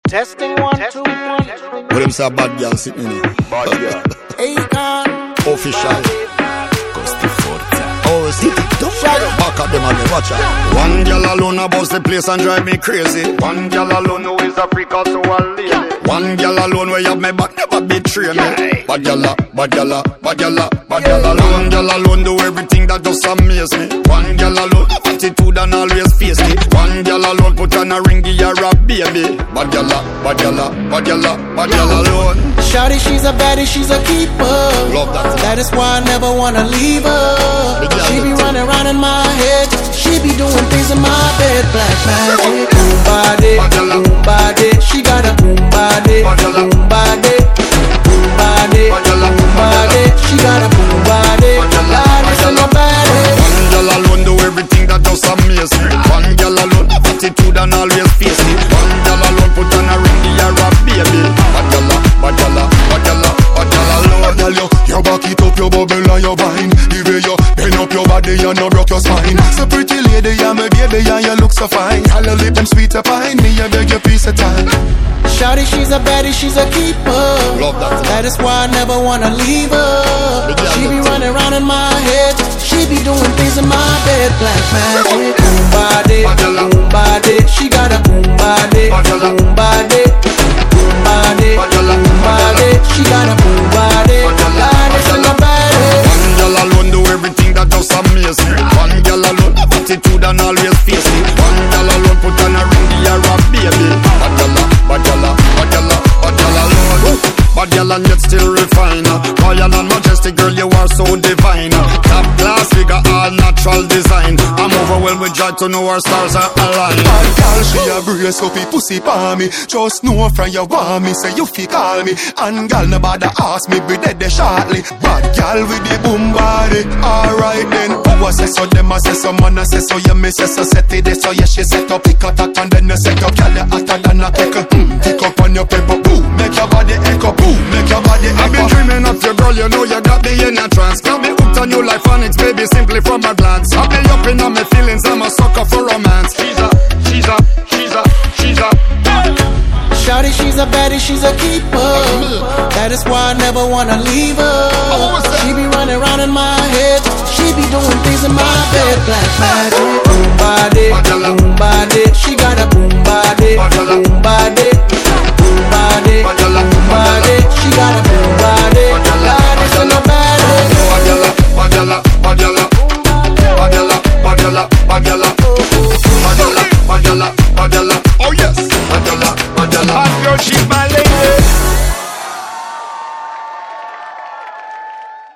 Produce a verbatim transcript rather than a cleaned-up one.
Testing one, two, one. What them say a bad girl sitting in here? Bad girl. Akon. Official. Costi Forza. Oh, see it. Back at them again, watch out. One girl alone about the place and drive me crazy. One girl alone who is a freak also a lady. One girl alone where you have my back never betray me. Bad girl, bad girl, bad girl, bad girl alone. One girl alone do everything that just amaze me. One girl alone have attitude and always face me. One girl alone put on a ring, give her a baby. Bad girl, bad girl, bad girl, bad girl alone. Shawty, she's a baddie, she's a keeper. Love that. That is why I never wanna leave her. She be running around in my head. She be doing things in my bed. Black magic. Boom body, boom body. She got a boom body, boom body, boom body, boom body. She got a boom body. Ladies in my body. One girl alone do everything that just amaze me. One girl alone have attitude and always face me. One girl alone put on a ring, give her a baby. Bad girl, bad girl, bad girl, bad girl alone. Bad girl, you, you back it up, your bubble and your wine. The way you bend up your body, you no broke your spine. So pretty lady, you're my baby, and you look so fine. All your lip them sweet to find me, I beg your piece of time. Shawty, she's a baddie, she's a keeper. Love that. That is why I never wanna leave her. She be running around in my head. She be doing things in my bed. Black magic. Boom body, boom body. She got a boom body, boom body, boom body, boom body. She got a boom body. Ladies in my body. One girl alone do everything that just amaze me. One girl alone have attitude and always face me. One girl alone put on a ring, give her a baby. Bad girl, bad girl, bad girl, bad girl alone. Bad girl and yet still refiner. Royal and majestic girl, you are so divine. Top class figure, all natural design. I'm overwhelmed with joy to know our stars are aligned. Bad girl, she a brace up, he pussy pa me. Just know from you want me, say you fi call me. And girl, nobody ask me, be dead there shortly. Bad girl with the boom body. Alright then, who a say so, them a say so, man a say so. You me say so, set it there, so yeah, she set up, pick a tack and then you set up. Girl, you hotter than a cake. Hmm, pick up on your paper, boom, make your body echo, boom, make your body echo. I've been dreaming of your girl, you know you got me in a trance. Got me hooked on your life and it's baby simply from a glance. I've been up in all my feelings, I'm a sucker for romance. She's a, she's a, she's a, she's a Shawty, she's a baddie, she's a keeper. That is why I never wanna leave her. She be running around in my head. She be doing things in my bed. Black magic. Boom body, boom body. She got a boom body, boom body, boom body, boom body. She got a boom body. Ladies in my body. Badala, badala, badala, badala, badala, badala, badala, badala, badala. Oh yes, badala, badala. Hot girl, she's my